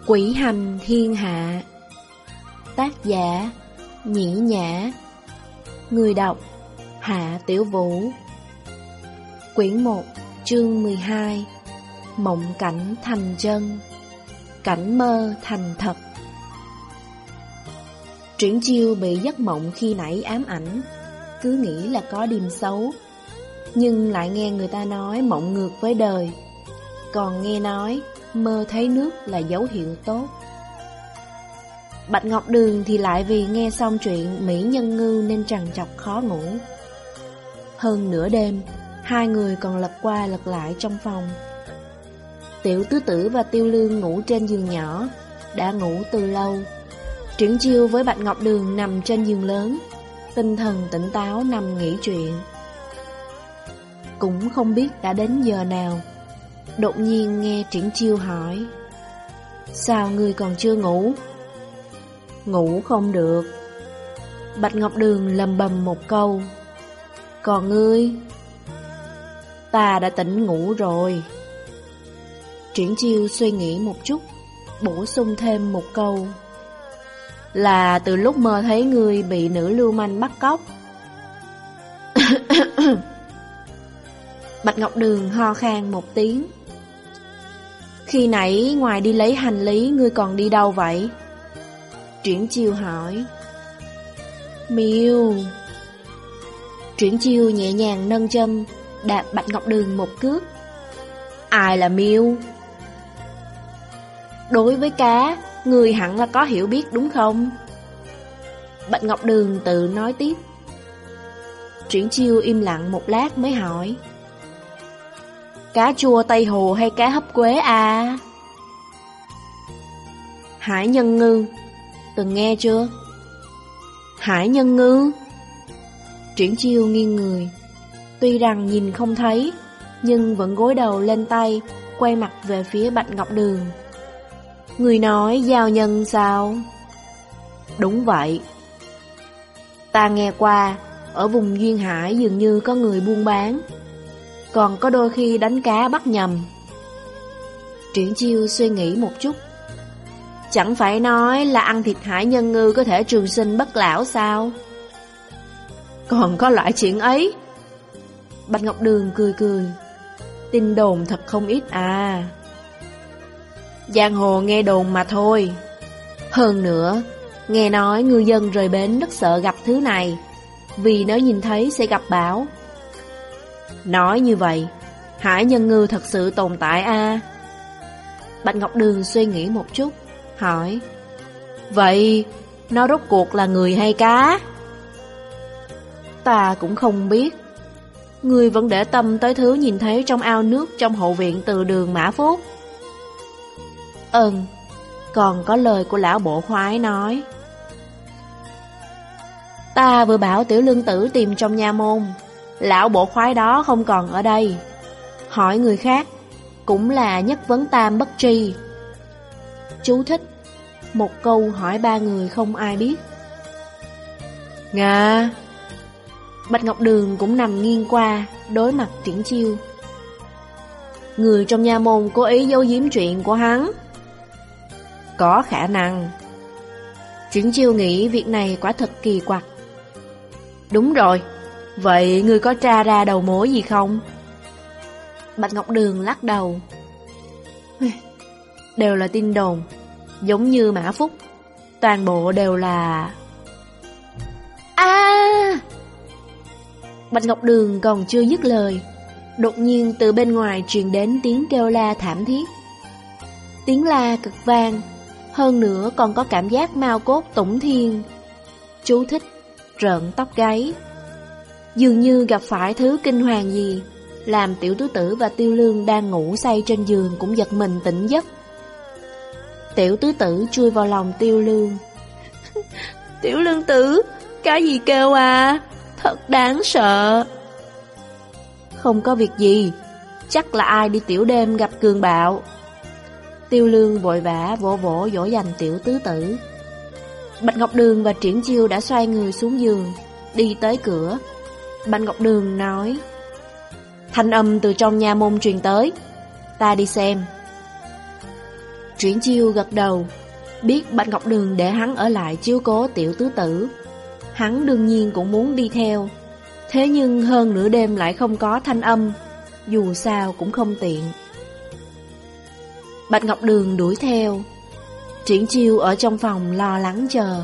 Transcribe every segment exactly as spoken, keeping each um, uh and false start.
Quỷ hành thiên hạ. Tác giả Nhĩ Nhã. Người đọc Hạ Tiểu Vũ. Quyển một, chương mười hai. Mộng cảnh thành chân, cảnh mơ thành thật. Triển Chiêu bị giấc mộng khi nãy ám ảnh, cứ nghĩ là có điềm xấu, nhưng lại nghe người ta nói mộng ngược với đời, còn nghe nói mơ thấy nước là dấu hiệu tốt. Bạch Ngọc Đường thì lại vì nghe xong chuyện Mỹ Nhân Ngư nên trằn trọc khó ngủ. Hơn nửa đêm, hai người còn lật qua lật lại trong phòng. Tiểu Tứ Tử và Tiêu Lương ngủ trên giường nhỏ, đã ngủ từ lâu. Triển Chiêu với Bạch Ngọc Đường nằm trên giường lớn, tinh thần tỉnh táo nằm nghĩ chuyện. Cũng không biết đã đến giờ nào, đột nhiên nghe Triển Chiêu hỏi: "Sao ngươi còn chưa ngủ?" "Ngủ không được." Bạch Ngọc Đường lầm bầm một câu. "Còn ngươi?" "Ta đã tỉnh ngủ rồi." Triển Chiêu suy nghĩ một chút, bổ sung thêm một câu: "Là từ lúc mơ thấy ngươi bị nữ lưu manh bắt cóc." Bạch Ngọc Đường ho khan một tiếng. "Khi nãy ngoài đi lấy hành lý, ngươi còn đi đâu vậy?" Triển Chiêu hỏi. "Miêu." Triển Chiêu nhẹ nhàng nâng chân, đạp Bạch Ngọc Đường một cước. "Ai là Miêu?" "Đối với cá, ngươi hẳn là có hiểu biết đúng không?" Bạch Ngọc Đường tự nói tiếp. Triển Chiêu im lặng một lát mới hỏi: "Cá chua Tây Hồ hay cá hấp quế à?" "Hải nhân ngư, từng nghe chưa?" "Hải nhân ngư?" Triển Chiêu nghiêng người, tuy rằng nhìn không thấy, nhưng vẫn gối đầu lên tay, quay mặt về phía Bạch Ngọc Đường. "Người nói giao nhân sao?" "Đúng vậy." "Ta nghe qua, ở vùng duyên hải dường như có người buôn bán, còn có đôi khi đánh cá bắt nhầm." Triển Chiêu suy nghĩ một chút. "Chẳng phải nói là ăn thịt hải nhân ngư có thể trường sinh bất lão sao?" "Còn có loại chuyện ấy?" Bạch Ngọc Đường cười cười. "Tin đồn thật không ít à." "Giang hồ nghe đồn mà thôi. Hơn nữa, nghe nói ngư dân rời bến rất sợ gặp thứ này, vì nếu nhìn thấy sẽ gặp bão." "Nói như vậy, hải nhân ngư thật sự tồn tại à?" Bạch Ngọc Đường suy nghĩ một chút, hỏi: "Vậy, nó rốt cuộc là người hay cá?" "Ta cũng không biết. Ngươi vẫn để tâm tới thứ nhìn thấy trong ao nước trong hậu viện từ đường Mã Phúc." "Ừm, còn có lời của lão bộ khoái nói." "Ta vừa bảo Tiểu Lương Tử tìm trong nha môn, lão bộ khoái đó không còn ở đây. Hỏi người khác cũng là nhất vấn tam bất tri." Chú thích: một câu hỏi ba người không ai biết. "Nga." Bạch Ngọc Đường cũng nằm nghiêng qua, đối mặt Triển Chiêu. "Người trong nha môn cố ý giấu giếm chuyện của hắn?" "Có khả năng." Triển Chiêu nghĩ việc này quả thật kỳ quặc. "Đúng rồi, vậy ngươi có tra ra đầu mối gì không?" Bạch Ngọc Đường lắc đầu. "Đều là tin đồn, giống như Mã Phúc, toàn bộ đều là..." "A!" Bạch Ngọc Đường còn chưa dứt lời, đột nhiên từ bên ngoài truyền đến tiếng kêu la thảm thiết. Tiếng la cực vang, hơn nữa còn có cảm giác mao cốt tủng thiên. Chú thích: rợn tóc gáy. Dường như gặp phải thứ kinh hoàng gì, làm Tiểu Tứ Tử và Tiêu Lương đang ngủ say trên giường cũng giật mình tỉnh giấc. Tiểu Tứ Tử chui vào lòng Tiêu Lương. "Tiểu Lương Tử, cái gì kêu à? Thật đáng sợ." "Không có việc gì, chắc là ai đi tiểu đêm gặp cường bạo." Tiêu Lương vội vã vỗ vỗ dỗ dành Tiểu Tứ Tử. Bạch Ngọc Đường và Triển Chiêu đã xoay người xuống giường, đi tới cửa. Bạch Ngọc Đường nói: "Thanh âm từ trong nha môn truyền tới, ta đi xem." Triển Chiêu gật đầu, biết Bạch Ngọc Đường để hắn ở lại chiếu cố tiểu tứ tử. Hắn đương nhiên cũng muốn đi theo. Thế nhưng hơn nửa đêm lại không có thanh âm, dù sao cũng không tiện. Bạch Ngọc Đường đuổi theo. Triển Chiêu ở trong phòng lo lắng chờ.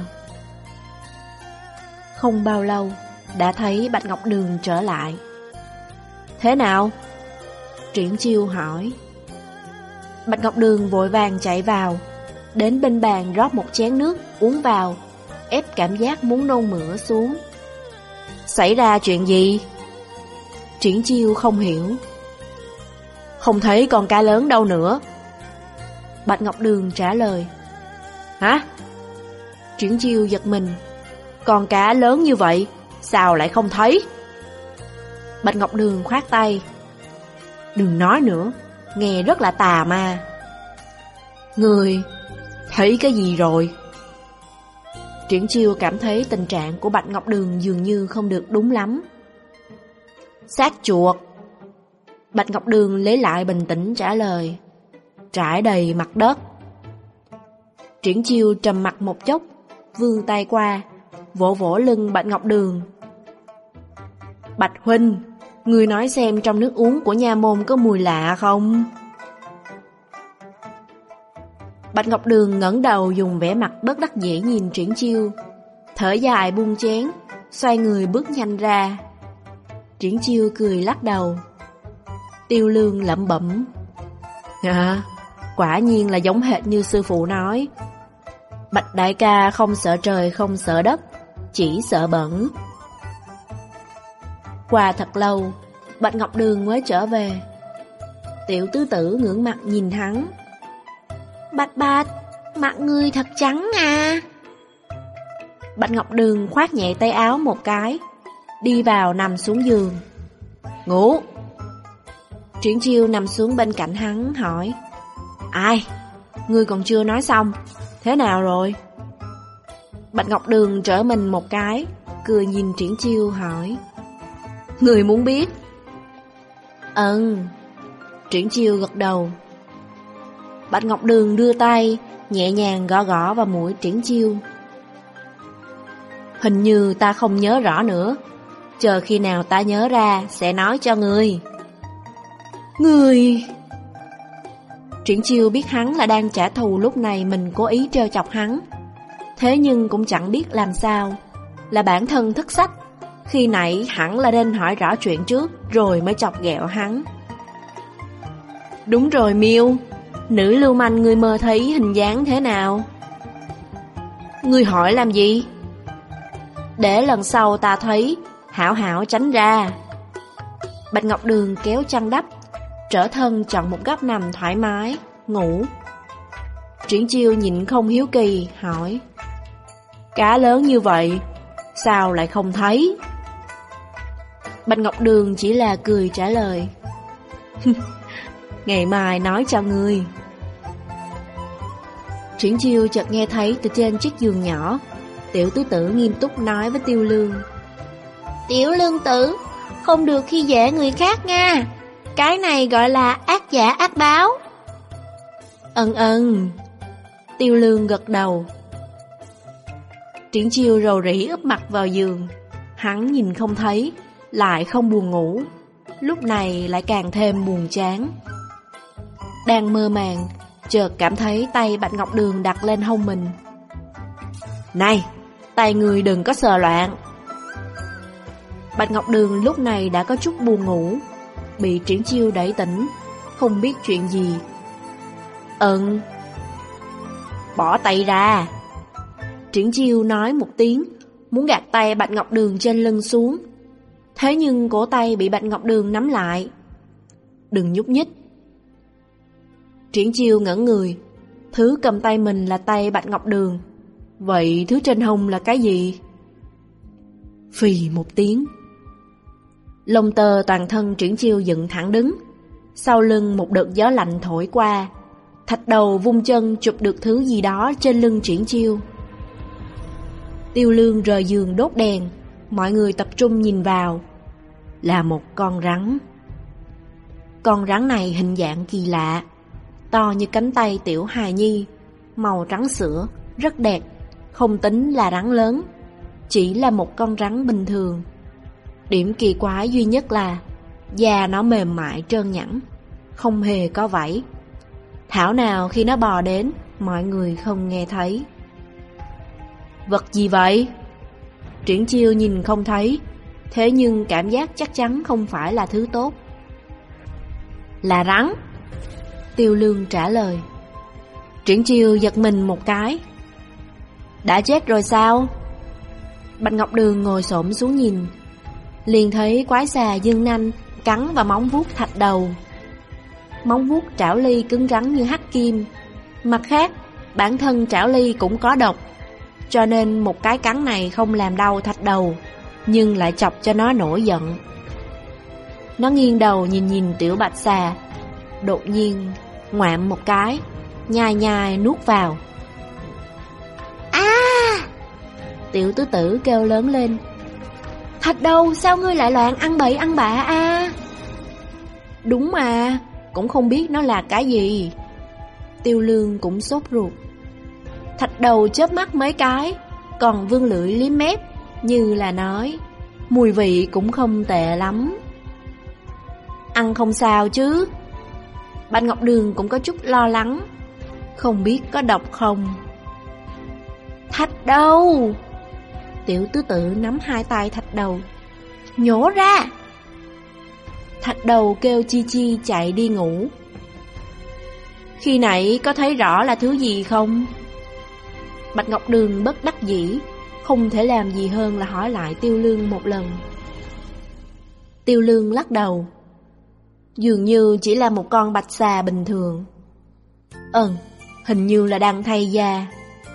Không bao lâu đã thấy Bạch Ngọc Đường trở lại. Thế nào? Triển Chiêu hỏi. Bạch Ngọc Đường vội vàng chạy vào, đến bên bàn rót một chén nước uống vào, ép cảm giác muốn nôn mửa xuống. Xảy ra chuyện gì? Triển Chiêu không hiểu. Không thấy con cá lớn đâu nữa. Bạch Ngọc Đường trả lời. Hả? Triển Chiêu giật mình. Con cá lớn như vậy, sao lại không thấy? Bạch Ngọc Đường khoát tay. Đừng nói nữa, nghe rất là tà ma. Người thấy cái gì rồi? Triển Chiêu cảm thấy tình trạng của Bạch Ngọc Đường dường như không được đúng lắm. Xác chuột. Bạch Ngọc Đường lấy lại bình tĩnh trả lời. Trải đầy mặt đất. Triển Chiêu trầm mặt một chốc, vươn tay qua, vỗ vỗ lưng Bạch Ngọc Đường. Bạch huynh, người nói xem trong nước uống của nha môn có mùi lạ không? Bạch Ngọc Đường ngẩng đầu dùng vẻ mặt bất đắc dĩ nhìn Triển Chiêu, thở dài buông chén, xoay người bước nhanh ra. Triển Chiêu cười lắc đầu. Tiêu Lương lẩm bẩm. À, quả nhiên là giống hệt như sư phụ nói. Bạch đại ca không sợ trời không sợ đất, chỉ sợ bẩn. Qua thật lâu, Bạch Ngọc Đường mới trở về. Tiểu tứ tử ngưỡng mặt nhìn hắn. Bạch Bạch, mặt ngươi thật trắng à. Bạch Ngọc Đường khoác nhẹ tay áo một cái, đi vào nằm xuống giường. Ngủ. Triển Chiêu nằm xuống bên cạnh hắn hỏi. Ai? Ngươi còn chưa nói xong. Thế nào rồi? Bạch Ngọc Đường trở mình một cái, cười nhìn Triển Chiêu hỏi. Người muốn biết? Ừ. Triển Chiêu gật đầu. Bạch Ngọc Đường đưa tay nhẹ nhàng gõ gõ vào mũi Triển Chiêu. Hình như ta không nhớ rõ nữa, chờ khi nào ta nhớ ra sẽ nói cho ngươi. Ngươi... Triển Chiêu biết hắn là đang trả thù lúc này mình cố ý trêu chọc hắn. Thế nhưng cũng chẳng biết làm sao. Là bản thân thất sách. Khi nãy hẳn là nên hỏi rõ chuyện trước rồi mới chọc ghẹo hắn. Đúng rồi Miêu, nữ lưu manh ngươi mơ thấy hình dáng thế nào? Ngươi hỏi làm gì? Để lần sau ta thấy, hảo hảo tránh ra. Bạch Ngọc Đường kéo chăn đắp, trở thân chọn một góc nằm thoải mái, ngủ. Triển Chiêu nhịn không hiếu kỳ, hỏi. Cá lớn như vậy, sao lại không thấy? Bạch Ngọc Đường chỉ là cười trả lời. Ngày mai nói cho ngươi. Triển Chiêu chợt nghe thấy từ trên chiếc giường nhỏ, tiểu tứ tử nghiêm túc nói với Tiêu Lương. Tiểu Lương tử, không được khi dễ người khác nha. Cái này gọi là ác giả ác báo. Ân ân. Tiêu Lương gật đầu. Triển Chiêu rầu rĩ úp mặt vào giường. Hắn nhìn không thấy, lại không buồn ngủ. Lúc này lại càng thêm buồn chán. Đang mơ màng, chợt cảm thấy tay Bạch Ngọc Đường đặt lên hông mình. Này, tay người đừng có sờ loạn. Bạch Ngọc Đường lúc này đã có chút buồn ngủ, bị Triển Chiêu đẩy tỉnh, không biết chuyện gì. Ừm. Bỏ tay ra. Triển Chiêu nói một tiếng, muốn gạt tay Bạch Ngọc Đường trên lưng xuống. Thế nhưng cổ tay bị Bạch Ngọc Đường nắm lại. Đừng nhúc nhích. Triển Chiêu ngẩn người. Thứ cầm tay mình là tay Bạch Ngọc Đường. Vậy thứ trên hông là cái gì? Phì một tiếng. Lông tơ toàn thân Triển Chiêu dựng thẳng đứng. Sau lưng một đợt gió lạnh thổi qua. Thạch đầu vung chân chụp được thứ gì đó trên lưng Triển Chiêu. Tiêu Lương rời giường đốt đèn. Mọi người tập trung nhìn vào. Là một con rắn. Con rắn này hình dạng kỳ lạ. to như cánh tay tiểu hài nhi, màu trắng sữa, rất đẹp, không tính là rắn lớn, chỉ là một con rắn bình thường. Điểm kỳ quái duy nhất là da nó mềm mại trơn nhẵn, không hề có vảy. Thảo nào khi nó bò đến, mọi người không nghe thấy. Vật gì vậy? Triển Chiêu nhìn không thấy, thế nhưng cảm giác chắc chắn không phải là thứ tốt. Là rắn. Tiêu Lương trả lời. Triển Chiêu giật mình một cái. Đã chết rồi sao? Bạch Ngọc Đường ngồi xổm xuống nhìn, liền thấy quái xà dương nanh cắn vào móng vuốt thạch đầu. Móng vuốt Trảo Ly cứng rắn như hắc kim. Mặt khác, bản thân Trảo Ly cũng có độc, cho nên một cái cắn này không làm đau thạch đầu, nhưng lại chọc cho nó nổi giận. Nó nghiêng đầu nhìn nhìn tiểu bạch xà, đột nhiên ngoạm một cái, nhai nhai nuốt vào. A! Tiểu tứ tử kêu lớn lên. Thạch đầu, sao ngươi lại loạn ăn bậy ăn bạ a? Đúng mà, cũng không biết nó là cái gì. Tiêu Lương cũng sốt ruột. Thạch đầu chớp mắt mấy cái, còn vươn lưỡi liếm mép, như là nói, mùi vị cũng không tệ lắm. Ăn không sao chứ? Bạch Ngọc Đường cũng có chút lo lắng, không biết có độc không. Thạch đầu! Tiểu tứ tử nắm hai tay thạch đầu, nhổ ra! Thạch đầu kêu chi chi chạy đi ngủ. Khi nãy có thấy rõ là thứ gì không? Bạch Ngọc Đường bất đắc dĩ, không thể làm gì hơn là hỏi lại Tiêu Lương một lần. Tiêu Lương lắc đầu. Dường như chỉ là một con bạch xà bình thường. Ừ, hình như là đang thay da.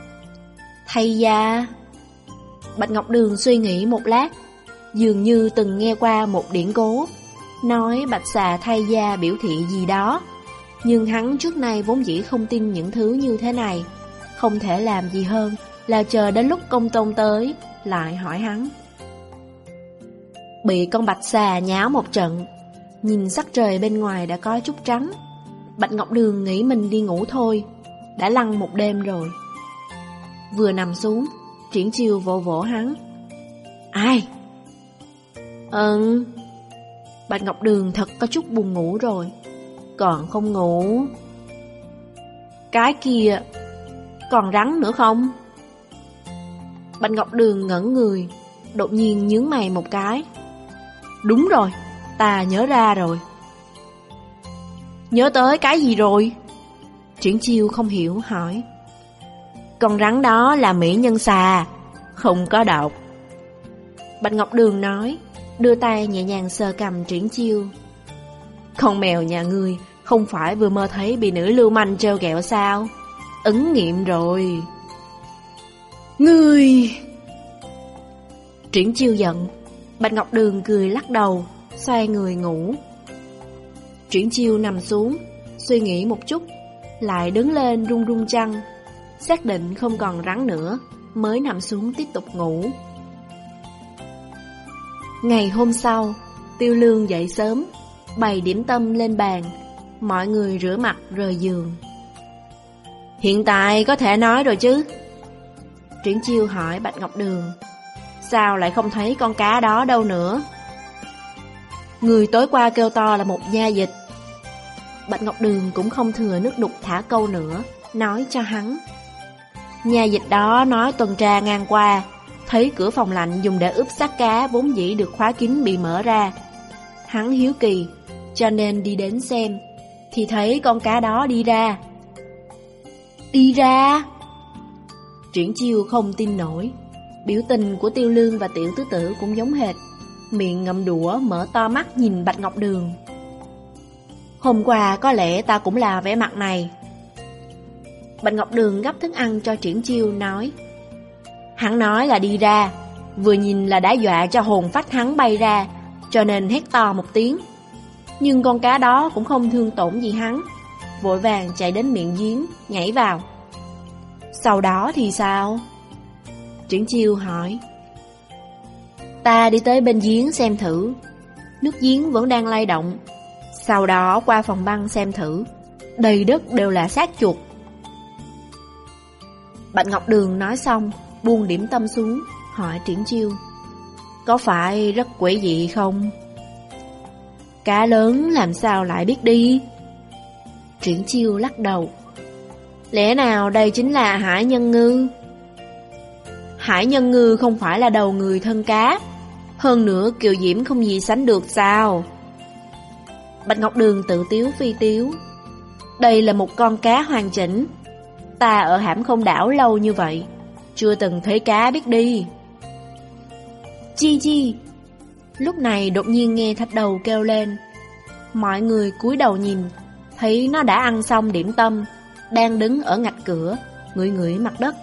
Thay da? Bạch Ngọc Đường suy nghĩ một lát, dường như từng nghe qua một điển cố, nói bạch xà thay da biểu thị gì đó. Nhưng hắn trước nay vốn dĩ không tin những thứ như thế này, không thể làm gì hơn là chờ đến lúc công tôn tới, lại hỏi hắn. Bị con bạch xà nháo một trận, nhìn sắc trời bên ngoài đã có chút trắng. Bạch Ngọc Đường nghĩ mình đi ngủ thôi, đã lăn một đêm rồi. Vừa nằm xuống, Triển Chiêu vỗ vỗ hắn. Ai? Ừ. Bạch Ngọc Đường thật có chút buồn ngủ rồi. Còn không ngủ. Cái kia, còn rắn nữa không? Bạch Ngọc Đường ngẩn người, đột nhiên nhướng mày một cái. Đúng rồi, ta nhớ ra rồi. Nhớ tới cái gì rồi? Triển Chiêu không hiểu hỏi. Con rắn đó là mỹ nhân xà, không có độc. Bạch Ngọc Đường nói, đưa tay nhẹ nhàng sờ cằm Triển Chiêu. Con mèo nhà ngươi không phải vừa mơ thấy bị nữ lưu manh trêu ghẹo sao? Ứng nghiệm rồi. Ngươi! Triển Chiêu giận. Bạch Ngọc Đường cười lắc đầu, xoay người ngủ. Triển Chiêu nằm xuống, suy nghĩ một chút, lại đứng lên rung rung chăn, xác định không còn rắn nữa, mới nằm xuống tiếp tục ngủ. Ngày hôm sau, Tiêu Lương dậy sớm, bày điểm tâm lên bàn, mọi người rửa mặt rời giường. Hiện tại có thể nói rồi chứ? Triển Chiêu hỏi Bạch Ngọc Đường. Sao lại không thấy con cá đó đâu nữa? Người tối qua kêu to là một nha dịch. Bạch Ngọc Đường cũng không thừa nước đục thả câu nữa, nói cho hắn. Nha dịch đó nói tuần tra ngang qua, thấy cửa phòng lạnh dùng để ướp xác cá vốn dĩ được khóa kín bị mở ra. Hắn hiếu kỳ, cho nên đi đến xem, thì thấy con cá đó đi ra. Đi ra? Triển Chiêu không tin nổi. Biểu tình của Tiêu Lương và Tiểu Tứ Tử cũng giống hệt, miệng ngậm đũa mở to mắt nhìn Bạch Ngọc Đường. Hôm qua có lẽ ta cũng là vẻ mặt này. Bạch Ngọc Đường gấp thức ăn cho Triển Chiêu nói. Hắn nói là đi ra, vừa nhìn là đã dọa cho hồn phách hắn bay ra, cho nên hét to một tiếng. Nhưng con cá đó cũng không thương tổn gì hắn, vội vàng chạy đến miệng giếng, nhảy vào. Sau đó thì sao? Triển Chiêu hỏi. Ta đi tới bên giếng xem thử, nước giếng vẫn đang lay động. Sau đó qua phòng băng xem thử, đầy đất đều là xác chuột. Bạch Ngọc Đường nói xong, buông điểm tâm xuống, hỏi Triển Chiêu: có phải rất quỷ dị không? Cá lớn làm sao lại biết đi? Triển Chiêu lắc đầu: lẽ nào đây chính là hải nhân ngư? Hải nhân ngư không phải là đầu người thân cá, hơn nữa kiều diễm không gì sánh được sao? Bạch Ngọc Đường tự tiếu phi tiếu: đây là một con cá hoàn chỉnh. Ta ở Hãm Không đảo lâu như vậy, chưa từng thấy cá biết đi. Chi chi. Lúc này đột nhiên nghe thạch đầu kêu lên. Mọi người cúi đầu nhìn, thấy nó đã ăn xong điểm tâm, đang đứng ở ngạch cửa, ngửi ngửi mặt đất.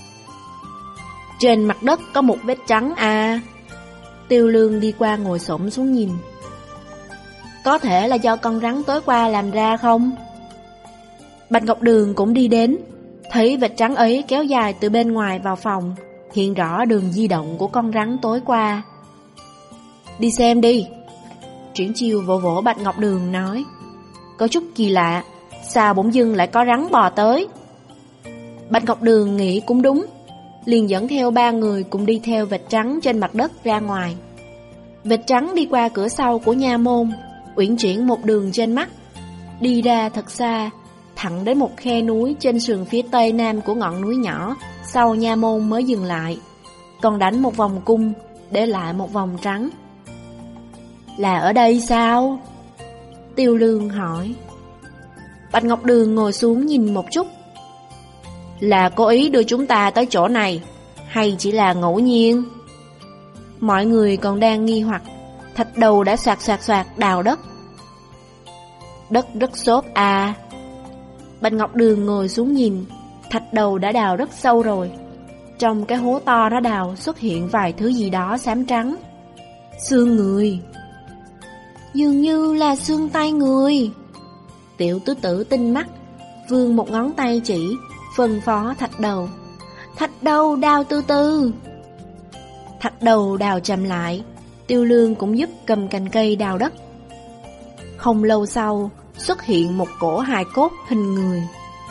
Trên mặt đất có một vết trắng à. Tiêu Lương đi qua ngồi xổm xuống nhìn. Có thể là do con rắn tối qua làm ra không? Bạch Ngọc Đường cũng đi đến, thấy vệt trắng ấy kéo dài từ bên ngoài vào phòng, hiện rõ đường di động của con rắn tối qua. Đi xem đi. Triển Chiêu vỗ vỗ Bạch Ngọc Đường nói: có chút kỳ lạ, sao bỗng dưng lại có rắn bò tới? Bạch Ngọc Đường nghĩ cũng đúng, liền dẫn theo ba người cùng đi theo vệt trắng trên mặt đất ra ngoài. Vệt trắng đi qua cửa sau của nha môn, uyển chuyển một đường trên mắt, đi ra thật xa, thẳng đến một khe núi trên sườn phía tây nam của ngọn núi nhỏ sau nha môn mới dừng lại, còn đánh một vòng cung, để lại một vòng trắng. Là ở đây sao? Tiêu Lương hỏi. Bạch Ngọc Đường ngồi xuống nhìn một chút. Là cố ý đưa chúng ta tới chỗ này, hay chỉ là ngẫu nhiên? Mọi người còn đang nghi hoặc, thạch đầu đã soạt soạt soạt đào đất. Đất rất xốp à. Bạch Ngọc Đường ngồi xuống nhìn, thạch đầu đã đào rất sâu rồi. Trong cái hố to nó đào xuất hiện vài thứ gì đó xám trắng. Xương người. Dường như là xương tay người. Tiểu tứ tử tinh mắt, vươn một ngón tay chỉ, phân phó thạch đầu: thạch đầu đào từ từ. Thạch đầu đào chậm lại, Tiêu Lương cũng giúp cầm cành cây đào đất. Không lâu sau, xuất hiện một cổ hài cốt hình người.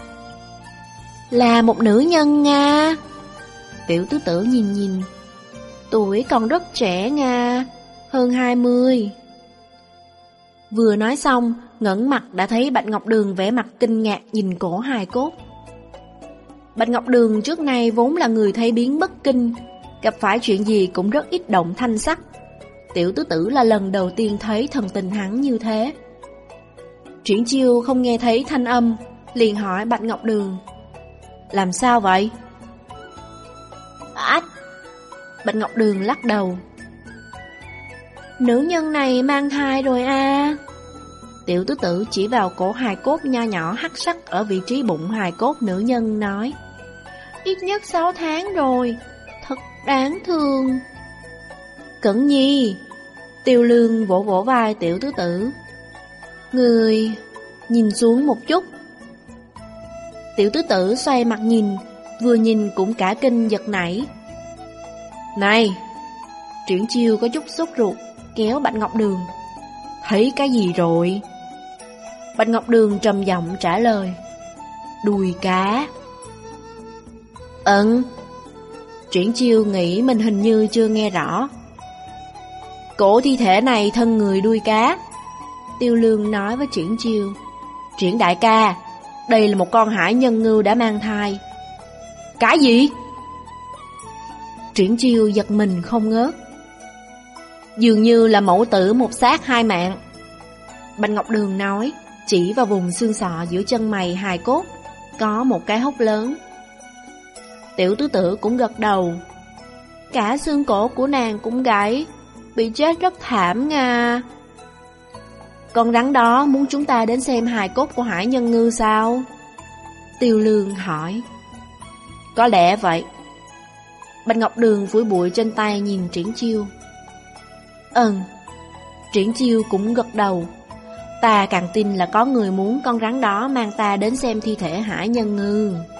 Là một nữ nhân Nga. Tiểu tứ tử nhìn nhìn, tuổi còn rất trẻ Nga, hơn hai mươi. Vừa nói xong, ngẩng mặt đã thấy Bạch Ngọc Đường vẻ mặt kinh ngạc nhìn cổ hài cốt. Bạch Ngọc Đường trước nay vốn là người thấy biến bất kinh, gặp phải chuyện gì cũng rất ít động thanh sắc. Tiểu tứ tử là lần đầu tiên thấy thần tình hắn như thế. Triển Chiêu không nghe thấy thanh âm, liền hỏi Bạch Ngọc Đường: làm sao vậy? Ách! Bạch Ngọc Đường lắc đầu: nữ nhân này mang thai rồi à. Tiểu tứ tử chỉ vào cổ hài cốt nho nhỏ hắc sắc ở vị trí bụng hài cốt nữ nhân nói: ít nhất sáu tháng rồi, thật đáng thương. Cẩn Nhi. Tiêu Lương vỗ vỗ vai tiểu tứ tử: người nhìn xuống một chút. Tiểu tứ tử xoay mặt nhìn, vừa nhìn cũng cả kinh giật nảy. Này! Triển Chiêu có chút sốt ruột, kéo Bạch Ngọc Đường: thấy cái gì rồi? Bạch Ngọc Đường trầm giọng trả lời: đùi cá. Ừm. Triển Chiêu nghĩ mình hình như chưa nghe rõ. Cổ thi thể này thân người đuôi cá. Tiêu Lương nói với Triển Chiêu: Triển đại ca, đây là một con hải nhân ngư đã mang thai. Cái gì? Triển Chiêu giật mình không ngớt. Dường như là mẫu tử một xác hai mạng. Bạch Ngọc Đường nói, chỉ vào vùng xương sọ giữa chân mày hài cốt, có một cái hốc lớn. Tiểu tứ tử cũng gật đầu. Cả xương cổ của nàng cũng gãy, bị chết rất thảm nga. Con rắn đó muốn chúng ta đến xem hài cốt của hải nhân ngư sao? Tiêu Lương hỏi. Có lẽ vậy. Bạch Ngọc Đường phủi bụi trên tay nhìn Triển Chiêu. Ừm. Triển Chiêu cũng gật đầu. Ta càng tin là có người muốn con rắn đó mang ta đến xem thi thể hải nhân ngư.